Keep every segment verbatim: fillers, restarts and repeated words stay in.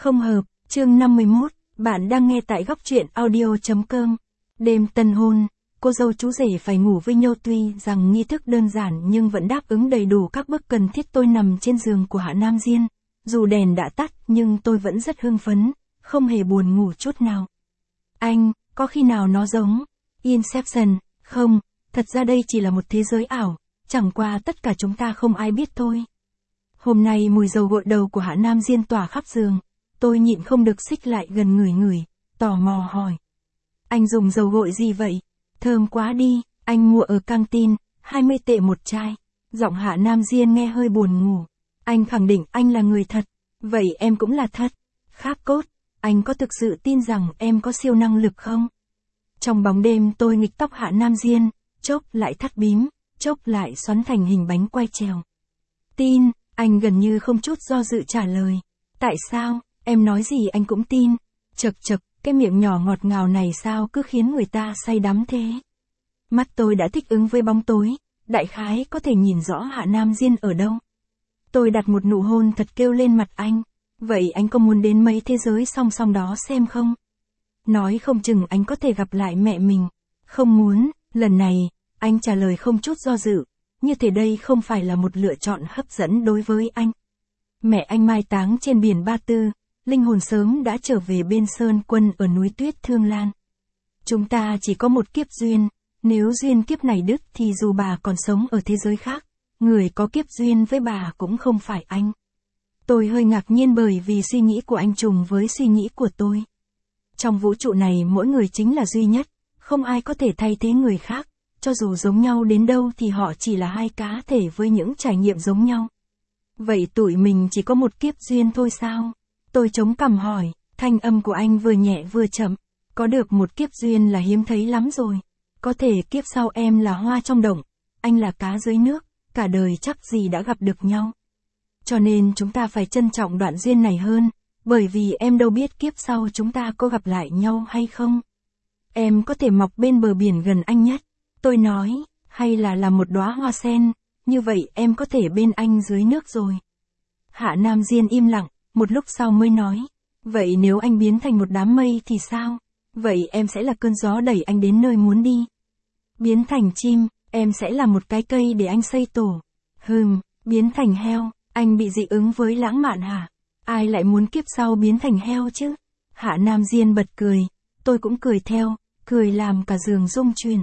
Không hợp, chương năm mươi mốt, bạn đang nghe tại góc truyện audio.com. Đêm tân hôn, cô dâu chú rể phải ngủ với nhau, tuy rằng nghi thức đơn giản nhưng vẫn đáp ứng đầy đủ các bước cần thiết. Tôi nằm trên giường của Hạ Nam Diên, dù đèn đã tắt nhưng tôi vẫn rất hưng phấn, không hề buồn ngủ chút nào. Anh, có khi nào nó giống Inception, không? Thật ra đây chỉ là một thế giới ảo, chẳng qua tất cả chúng ta không ai biết thôi. Hôm nay mùi dầu gội đầu của Hạ Nam Diên tỏa khắp giường, tôi nhịn không được xích lại gần ngửi ngửi, tò mò hỏi. Anh dùng dầu gội gì vậy? Thơm quá đi, anh mua ở căng tin, hai mươi tệ một chai. Giọng Hạ Nam Diên nghe hơi buồn ngủ. Anh khẳng định anh là người thật, vậy em cũng là thật. Kháp cốt, anh có thực sự tin rằng em có siêu năng lực không? Trong bóng đêm tôi nghịch tóc Hạ Nam Diên, chốc lại thắt bím, chốc lại xoắn thành hình bánh quay trèo. Tin, anh gần như không chút do dự trả lời. Tại sao, em nói gì anh cũng tin. Chật chật, cái miệng nhỏ ngọt ngào này sao cứ khiến người ta say đắm thế. Mắt tôi đã thích ứng với bóng tối, đại khái có thể nhìn rõ Hạ Nam Diên ở đâu. Tôi đặt một nụ hôn thật kêu lên mặt anh. Vậy anh có muốn đến mấy thế giới song song đó xem không? Nói không chừng anh có thể gặp lại mẹ mình. Không muốn, lần này, anh trả lời không chút do dự. Như thế đây không phải là một lựa chọn hấp dẫn đối với anh. Mẹ anh mai táng trên biển Ba Tư, linh hồn sớm đã trở về bên Sơn Quân ở núi Tuyết Thương Lan. Chúng ta chỉ có một kiếp duyên, nếu duyên kiếp này đứt thì dù bà còn sống ở thế giới khác, người có kiếp duyên với bà cũng không phải anh. Tôi hơi ngạc nhiên bởi vì suy nghĩ của anh trùng với suy nghĩ của tôi. Trong vũ trụ này mỗi người chính là duy nhất, không ai có thể thay thế người khác, cho dù giống nhau đến đâu thì họ chỉ là hai cá thể với những trải nghiệm giống nhau. Vậy tụi mình chỉ có một kiếp duyên thôi sao? Tôi chống cằm hỏi, thanh âm của anh vừa nhẹ vừa chậm. Có được một kiếp duyên là hiếm thấy lắm rồi. Có thể kiếp sau em là hoa trong động, anh là cá dưới nước, cả đời chắc gì đã gặp được nhau. Cho nên chúng ta phải trân trọng đoạn duyên này hơn, bởi vì em đâu biết kiếp sau chúng ta có gặp lại nhau hay không. Em có thể mọc bên bờ biển gần anh nhất, tôi nói, hay là là một đóa hoa sen, như vậy em có thể bên anh dưới nước rồi. Hạ Nam Diên im lặng, một lúc sau mới nói, vậy nếu anh biến thành một đám mây thì sao? Vậy em sẽ là cơn gió đẩy anh đến nơi muốn đi. Biến thành chim, em sẽ là một cái cây để anh xây tổ. Hừm, biến thành heo, anh bị dị ứng với lãng mạn hả? Ai lại muốn kiếp sau biến thành heo chứ? Hạ Nam Diên bật cười, tôi cũng cười theo, cười làm cả giường rung chuyển.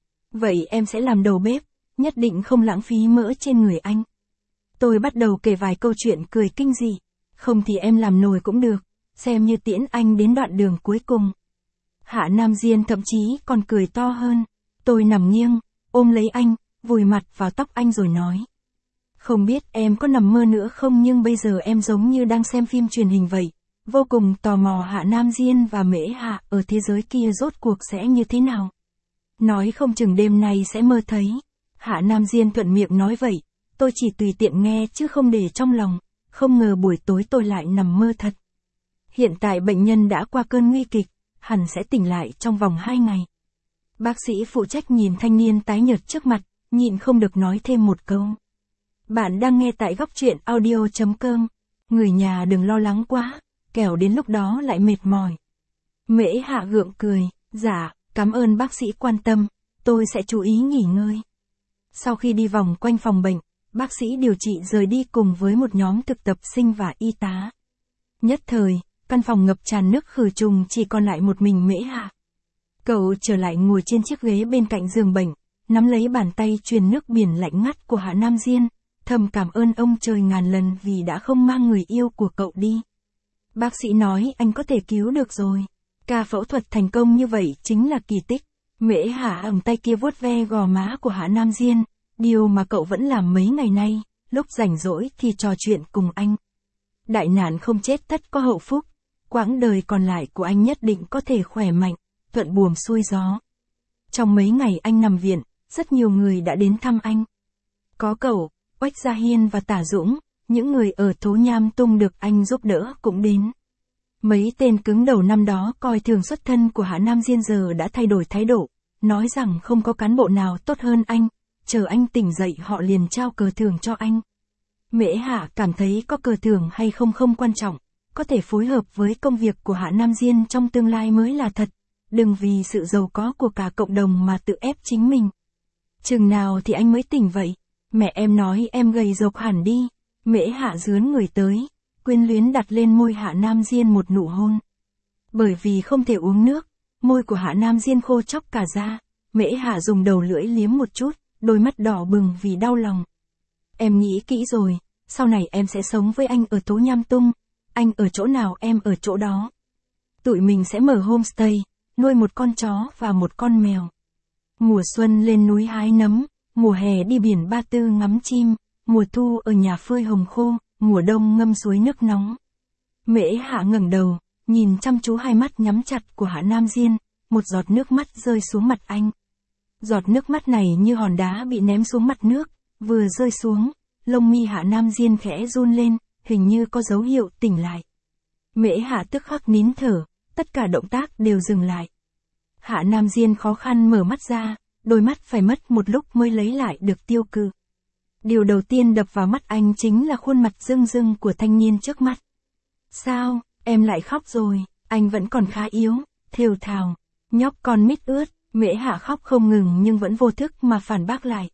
Vậy em sẽ làm đầu bếp, nhất định không lãng phí mỡ trên người anh. Tôi bắt đầu kể vài câu chuyện cười kinh dị, không thì em làm nồi cũng được, xem như tiễn anh đến đoạn đường cuối cùng. Hạ Nam Diên thậm chí còn cười to hơn, tôi nằm nghiêng, ôm lấy anh, vùi mặt vào tóc anh rồi nói. Không biết em có nằm mơ nữa không nhưng bây giờ em giống như đang xem phim truyền hình vậy, vô cùng tò mò Hạ Nam Diên và Mễ Hạ ở thế giới kia rốt cuộc sẽ như thế nào. Nói không chừng đêm nay sẽ mơ thấy. Hạ Nam Diên thuận miệng nói vậy, tôi chỉ tùy tiện nghe chứ không để trong lòng, không ngờ buổi tối tôi lại nằm mơ thật. Hiện tại bệnh nhân đã qua cơn nguy kịch, hẳn sẽ tỉnh lại trong vòng hai ngày. Bác sĩ phụ trách nhìn thanh niên tái nhợt trước mặt, nhịn không được nói thêm một câu. Bạn đang nghe tại góc truyện audio.com, người nhà đừng lo lắng quá, kẻo đến lúc đó lại mệt mỏi. Mễ Hạ gượng cười, dạ, cảm ơn bác sĩ quan tâm, tôi sẽ chú ý nghỉ ngơi. Sau khi đi vòng quanh phòng bệnh, bác sĩ điều trị rời đi cùng với một nhóm thực tập sinh và y tá. Nhất thời, căn phòng ngập tràn nước khử trùng chỉ còn lại một mình Mễ Hạ. Cậu trở lại ngồi trên chiếc ghế bên cạnh giường bệnh, nắm lấy bàn tay truyền nước biển lạnh ngắt của Hạ Nam Diên, thầm cảm ơn ông trời ngàn lần vì đã không mang người yêu của cậu đi. Bác sĩ nói anh có thể cứu được rồi. Ca phẫu thuật thành công như vậy chính là kỳ tích. Mễ Hạ ẩm tay kia vuốt ve gò má của Hạ Nam Diên, điều mà cậu vẫn làm mấy ngày nay, lúc rảnh rỗi thì trò chuyện cùng anh. Đại nạn không chết tất có hậu phúc, quãng đời còn lại của anh nhất định có thể khỏe mạnh, thuận buồm xuôi gió. Trong mấy ngày anh nằm viện, rất nhiều người đã đến thăm anh. Có cậu, Oách Gia Hiên và Tả Dũng, những người ở Thố Nham Tung được anh giúp đỡ cũng đến. Mấy tên cứng đầu năm đó coi thường xuất thân của Hạ Nam Diên giờ đã thay đổi thái độ, nói rằng không có cán bộ nào tốt hơn anh, chờ anh tỉnh dậy họ liền trao cờ thưởng cho anh. Mễ Hạ cảm thấy có cờ thưởng hay không không quan trọng, có thể phối hợp với công việc của Hạ Nam Diên trong tương lai mới là thật, đừng vì sự giàu có của cả cộng đồng mà tự ép chính mình. Chừng nào thì anh mới tỉnh vậy? Mẹ em nói em gầy rộc hẳn đi. Mễ Hạ dướn người tới, quyến luyến đặt lên môi Hạ Nam Diên một nụ hôn. Bởi vì không thể uống nước, môi của Hạ Nam Diên khô chóc cả ra, Mễ Hạ dùng đầu lưỡi liếm một chút, đôi mắt đỏ bừng vì đau lòng. Em nghĩ kỹ rồi, sau này em sẽ sống với anh ở Tố Nham Tung, anh ở chỗ nào em ở chỗ đó. Tụi mình sẽ mở homestay, nuôi một con chó và một con mèo. Mùa xuân lên núi hái nấm, mùa hè đi biển Ba Tư ngắm chim, mùa thu ở nhà phơi hồng khô, mùa đông ngâm suối nước nóng. Mễ Hạ ngẩng đầu, nhìn chăm chú hai mắt nhắm chặt của Hạ Nam Diên, một giọt nước mắt rơi xuống mặt anh. Giọt nước mắt này như hòn đá bị ném xuống mặt nước, vừa rơi xuống, lông mi Hạ Nam Diên khẽ run lên, hình như có dấu hiệu tỉnh lại. Mễ Hạ tức khắc nín thở, tất cả động tác đều dừng lại. Hạ Nam Diên khó khăn mở mắt ra, đôi mắt phải mất một lúc mới lấy lại được tiêu cự. Điều đầu tiên đập vào mắt anh chính là khuôn mặt rưng rưng của thanh niên trước mắt. Sao, em lại khóc rồi, anh vẫn còn khá yếu, thều thào, nhóc con mít ướt. Mễ Hạ khóc không ngừng nhưng vẫn vô thức mà phản bác lại.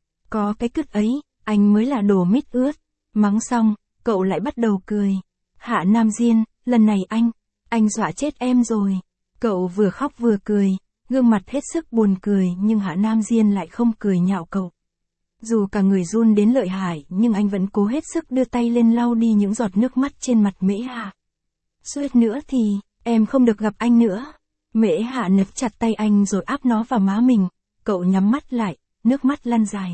Có cái cứt ấy, anh mới là đồ mít ướt. Mắng xong, cậu lại bắt đầu cười. Hạ Nam Diên, lần này anh, anh dọa chết em rồi. Cậu vừa khóc vừa cười, gương mặt hết sức buồn cười nhưng Hạ Nam Diên lại không cười nhạo cậu. Dù cả người run đến lợi hại nhưng anh vẫn cố hết sức đưa tay lên lau đi những giọt nước mắt trên mặt Mễ Hạ. Suýt nữa thì, em không được gặp anh nữa. Mễ Hạ nếp chặt tay anh rồi áp nó vào má mình, cậu nhắm mắt lại, nước mắt lăn dài.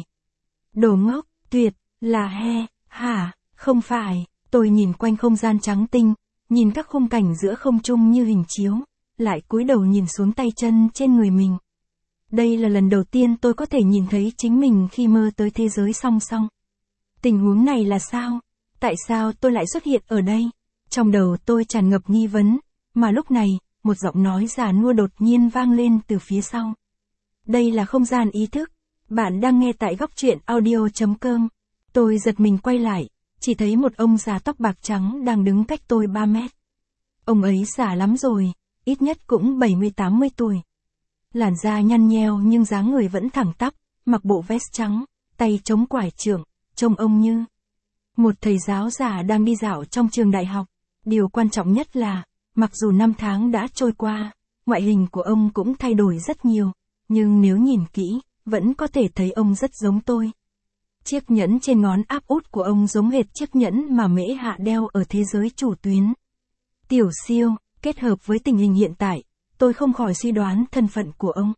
Đồ ngốc, tuyệt, là he, hả, không phải, tôi nhìn quanh không gian trắng tinh, nhìn các khung cảnh giữa không trung như hình chiếu, lại cúi đầu nhìn xuống tay chân trên người mình. Đây là lần đầu tiên tôi có thể nhìn thấy chính mình khi mơ tới thế giới song song. Tình huống này là sao? Tại sao tôi lại xuất hiện ở đây? Trong đầu tôi tràn ngập nghi vấn, mà lúc này, một giọng nói già nua đột nhiên vang lên từ phía sau. Đây là không gian ý thức. Bạn đang nghe tại góc truyện audio chấm com. Tôi giật mình quay lại, chỉ thấy một ông già tóc bạc trắng đang đứng cách tôi ba mét. Ông ấy già lắm rồi, ít nhất cũng bảy mươi tám mươi tuổi. Làn da nhăn nheo nhưng dáng người vẫn thẳng tắp, mặc bộ vest trắng, tay chống quải trượng, trông ông như một thầy giáo già đang đi dạo trong trường đại học. Điều quan trọng nhất là, mặc dù năm tháng đã trôi qua, ngoại hình của ông cũng thay đổi rất nhiều, nhưng nếu nhìn kỹ, vẫn có thể thấy ông rất giống tôi. Chiếc nhẫn trên ngón áp út của ông giống hệt chiếc nhẫn mà Mễ Hạ đeo ở thế giới chủ tuyến. Tiểu siêu, kết hợp với tình hình hiện tại, tôi không khỏi suy đoán thân phận của ông.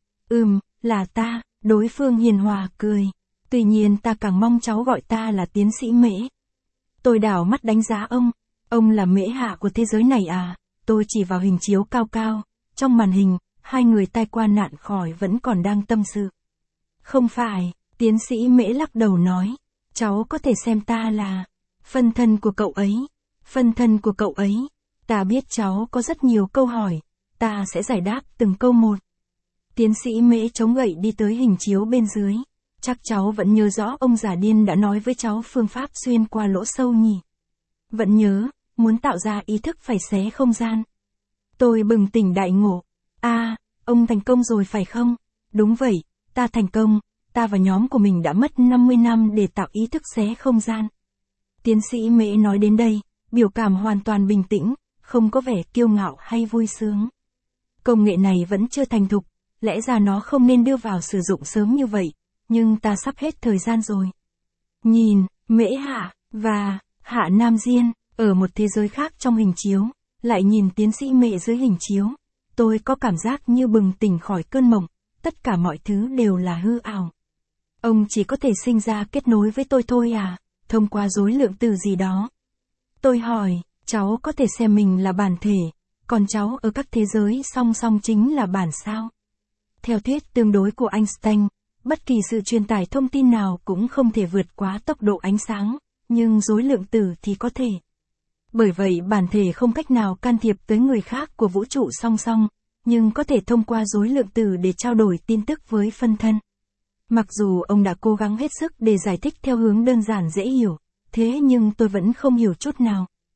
Ừm, là ta, đối phương hiền hòa cười. Tuy nhiên ta càng mong cháu gọi ta là tiến sĩ Mễ. Tôi đảo mắt đánh giá ông. Ông là Mễ Hạ của thế giới này à? Tôi chỉ vào hình chiếu cao cao. Trong màn hình, hai người tai qua nạn khỏi vẫn còn đang tâm sự. Không phải, tiến sĩ Mễ lắc đầu nói. Cháu có thể xem ta là phân thân của cậu ấy. Phân thân của cậu ấy. Ta biết cháu có rất nhiều câu hỏi. Ta sẽ giải đáp từng câu một. Tiến sĩ Mễ chống gậy đi tới hình chiếu bên dưới. Chắc cháu vẫn nhớ rõ ông già điên đã nói với cháu phương pháp xuyên qua lỗ sâu nhỉ? Vẫn nhớ, muốn tạo ra ý thức phải xé không gian. Tôi bừng tỉnh đại ngộ. À, ông thành công rồi phải không? Đúng vậy, ta thành công, ta và nhóm của mình đã mất năm mươi năm để tạo ý thức xé không gian. Tiến sĩ Mễ nói đến đây, biểu cảm hoàn toàn bình tĩnh, không có vẻ kiêu ngạo hay vui sướng. Công nghệ này vẫn chưa thành thục, lẽ ra nó không nên đưa vào sử dụng sớm như vậy, nhưng ta sắp hết thời gian rồi. Nhìn, Mễ Hạ, và Hạ Nam Diên, ở một thế giới khác trong hình chiếu, lại nhìn tiến sĩ Mễ dưới hình chiếu. Tôi có cảm giác như bừng tỉnh khỏi cơn mộng, tất cả mọi thứ đều là hư ảo. Ông chỉ có thể sinh ra kết nối với tôi thôi à, thông qua rối lượng từ gì đó. Tôi hỏi, cháu có thể xem mình là bản thể, còn cháu ở các thế giới song song chính là bản sao? Theo thuyết tương đối của Einstein, bất kỳ sự truyền tải thông tin nào cũng không thể vượt quá tốc độ ánh sáng, nhưng rối lượng tử thì có thể. Bởi vậy bản thể không cách nào can thiệp tới người khác của vũ trụ song song, nhưng có thể thông qua rối lượng tử để trao đổi tin tức với phân thân. Mặc dù ông đã cố gắng hết sức để giải thích theo hướng đơn giản dễ hiểu, thế nhưng tôi vẫn không hiểu chút nào.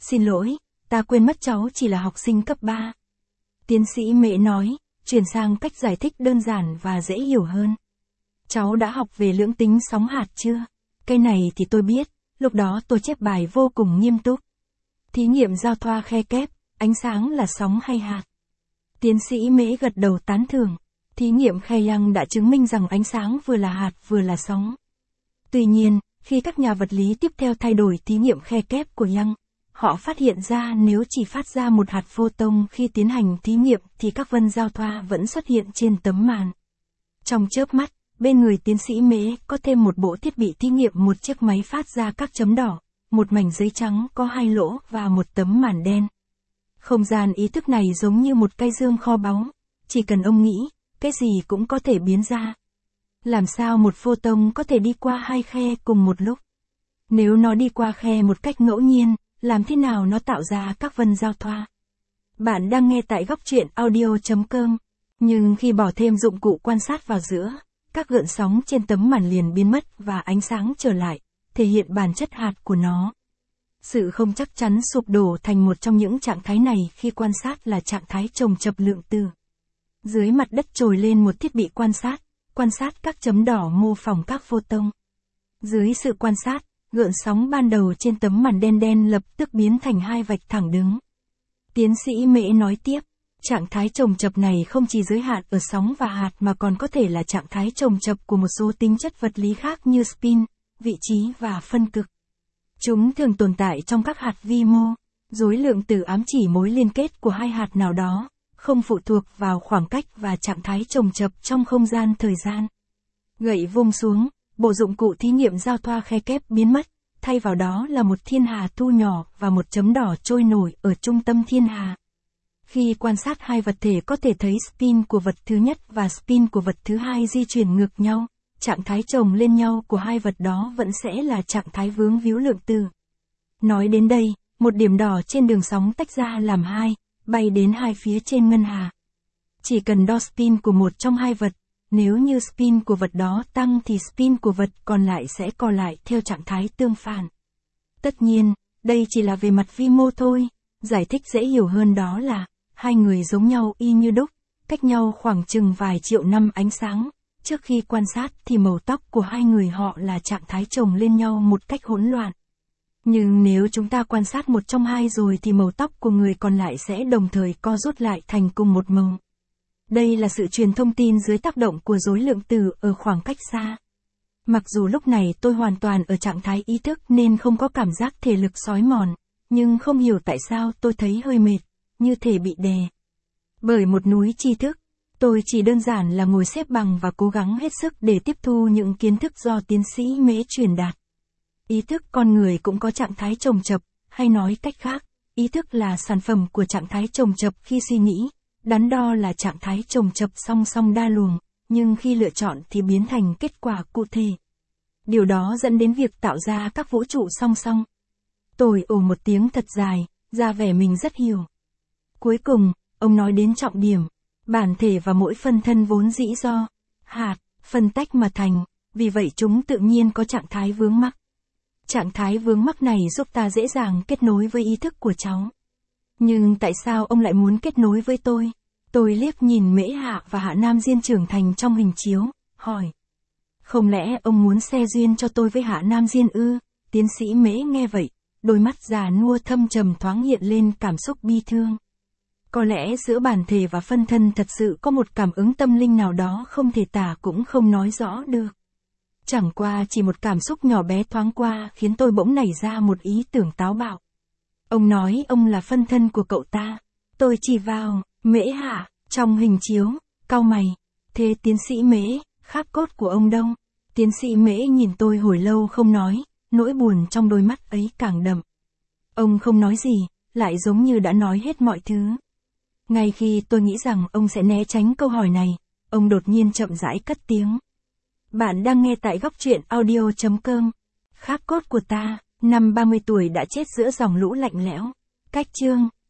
Xin lỗi, ta quên mất cháu chỉ là học sinh cấp ba. Tiến sĩ Mễ nói, chuyển sang cách giải thích đơn giản và dễ hiểu hơn. Cháu đã học về lưỡng tính sóng hạt chưa? Cái này thì tôi biết, lúc đó tôi chép bài vô cùng nghiêm túc. Thí nghiệm giao thoa khe kép, ánh sáng là sóng hay hạt? Tiến sĩ Mễ gật đầu tán thưởng. Thí nghiệm khe Young đã chứng minh rằng ánh sáng vừa là hạt vừa là sóng. Tuy nhiên, khi các nhà vật lý tiếp theo thay đổi thí nghiệm khe kép của Young, họ phát hiện ra nếu chỉ phát ra một hạt photon khi tiến hành thí nghiệm thì các vân giao thoa vẫn xuất hiện trên tấm màn. Trong chớp mắt, bên người tiến sĩ Mễ có thêm một bộ thiết bị thí nghiệm, một chiếc máy phát ra các chấm đỏ, một mảnh giấy trắng có hai lỗ và một tấm màn đen. Không gian ý thức này giống như một cây dương kho báu, chỉ cần ông nghĩ, cái gì cũng có thể biến ra. Làm sao một photon có thể đi qua hai khe cùng một lúc? Nếu nó đi qua khe một cách ngẫu nhiên, làm thế nào nó tạo ra các vân giao thoa? Bạn đang nghe tại góc truyện audio chấm com, nhưng khi bỏ thêm dụng cụ quan sát vào giữa, các gợn sóng trên tấm màn liền biến mất và ánh sáng trở lại, thể hiện bản chất hạt của nó. Sự không chắc chắn sụp đổ thành một trong những trạng thái này khi quan sát là trạng thái chồng chập lượng tử. Dưới mặt đất trồi lên một thiết bị quan sát, quan sát các chấm đỏ mô phỏng các photon. Dưới sự quan sát, gợn sóng ban đầu trên tấm màn đen đen lập tức biến thành hai vạch thẳng đứng. Tiến sĩ Mễ nói tiếp, trạng thái chồng chập này không chỉ giới hạn ở sóng và hạt mà còn có thể là trạng thái chồng chập của một số tính chất vật lý khác như spin, vị trí và phân cực. Chúng thường tồn tại trong các hạt vi mô. Rối lượng tử ám chỉ mối liên kết của hai hạt nào đó, không phụ thuộc vào khoảng cách và trạng thái chồng chập trong không gian thời gian. Gậy vung xuống, bộ dụng cụ thí nghiệm giao thoa khe kép biến mất, thay vào đó là một thiên hà thu nhỏ và một chấm đỏ trôi nổi ở trung tâm thiên hà. Khi quan sát hai vật thể có thể thấy spin của vật thứ nhất và spin của vật thứ hai di chuyển ngược nhau, trạng thái chồng lên nhau của hai vật đó vẫn sẽ là trạng thái vướng víu lượng tử. Nói đến đây, một điểm đỏ trên đường sóng tách ra làm hai, bay đến hai phía trên ngân hà. Chỉ cần đo spin của một trong hai vật, nếu như spin của vật đó tăng thì spin của vật còn lại sẽ co lại theo trạng thái tương phản. Tất nhiên, đây chỉ là về mặt vi mô thôi, giải thích dễ hiểu hơn đó là, hai người giống nhau y như đúc, cách nhau khoảng chừng vài triệu năm ánh sáng. Trước khi quan sát thì màu tóc của hai người họ là trạng thái chồng lên nhau một cách hỗn loạn. Nhưng nếu chúng ta quan sát một trong hai rồi thì màu tóc của người còn lại sẽ đồng thời co rút lại thành cùng một màu. Đây là sự truyền thông tin dưới tác động của rối lượng tử ở khoảng cách xa. Mặc dù lúc này tôi hoàn toàn ở trạng thái ý thức nên không có cảm giác thể lực xói mòn, nhưng không hiểu tại sao tôi thấy hơi mệt, như thể bị đè bởi một núi tri thức. Tôi chỉ đơn giản là ngồi xếp bằng và cố gắng hết sức để tiếp thu những kiến thức do tiến sĩ Mễ truyền đạt. Ý thức con người cũng có trạng thái chồng chập, hay nói cách khác, ý thức là sản phẩm của trạng thái chồng chập khi suy nghĩ, đắn đo là trạng thái chồng chập song song đa luồng, nhưng khi lựa chọn thì biến thành kết quả cụ thể. Điều đó dẫn đến việc tạo ra các vũ trụ song song. Tôi ồ một tiếng thật dài, ra vẻ mình rất hiểu. Cuối cùng, ông nói đến trọng điểm. Bản thể và mỗi phân thân vốn dĩ do hạt, phân tách mà thành, vì vậy chúng tự nhiên có trạng thái vướng mắc. Trạng thái vướng mắc này giúp ta dễ dàng kết nối với ý thức của cháu. Nhưng tại sao ông lại muốn kết nối với tôi? Tôi liếc nhìn Mễ Hạ và Hạ Nam Diên trưởng thành trong hình chiếu, hỏi. Không lẽ ông muốn xe duyên cho tôi với Hạ Nam Diên ư? Tiến sĩ Mễ nghe vậy, đôi mắt già nua thâm trầm thoáng hiện lên cảm xúc bi thương. Có lẽ giữa bản thể và phân thân thật sự có một cảm ứng tâm linh nào đó không thể tả cũng không nói rõ được. Chẳng qua chỉ một cảm xúc nhỏ bé thoáng qua khiến tôi bỗng nảy ra một ý tưởng táo bạo. Ông nói ông là phân thân của cậu ta. Tôi chỉ vào, Mễ Hạ, trong hình chiếu, cau mày. Thế tiến sĩ Mễ, kháp cốt của ông đâu? Tiến sĩ Mễ nhìn tôi hồi lâu không nói, nỗi buồn trong đôi mắt ấy càng đậm. Ông không nói gì, lại giống như đã nói hết mọi thứ. Ngay khi tôi nghĩ rằng ông sẽ né tránh câu hỏi này, ông đột nhiên chậm rãi cất tiếng. Bạn đang nghe tại góc truyện audio chấm com. Kháp cốt của ta, năm ba mươi tuổi đã chết giữa dòng lũ lạnh lẽo. Cách chương.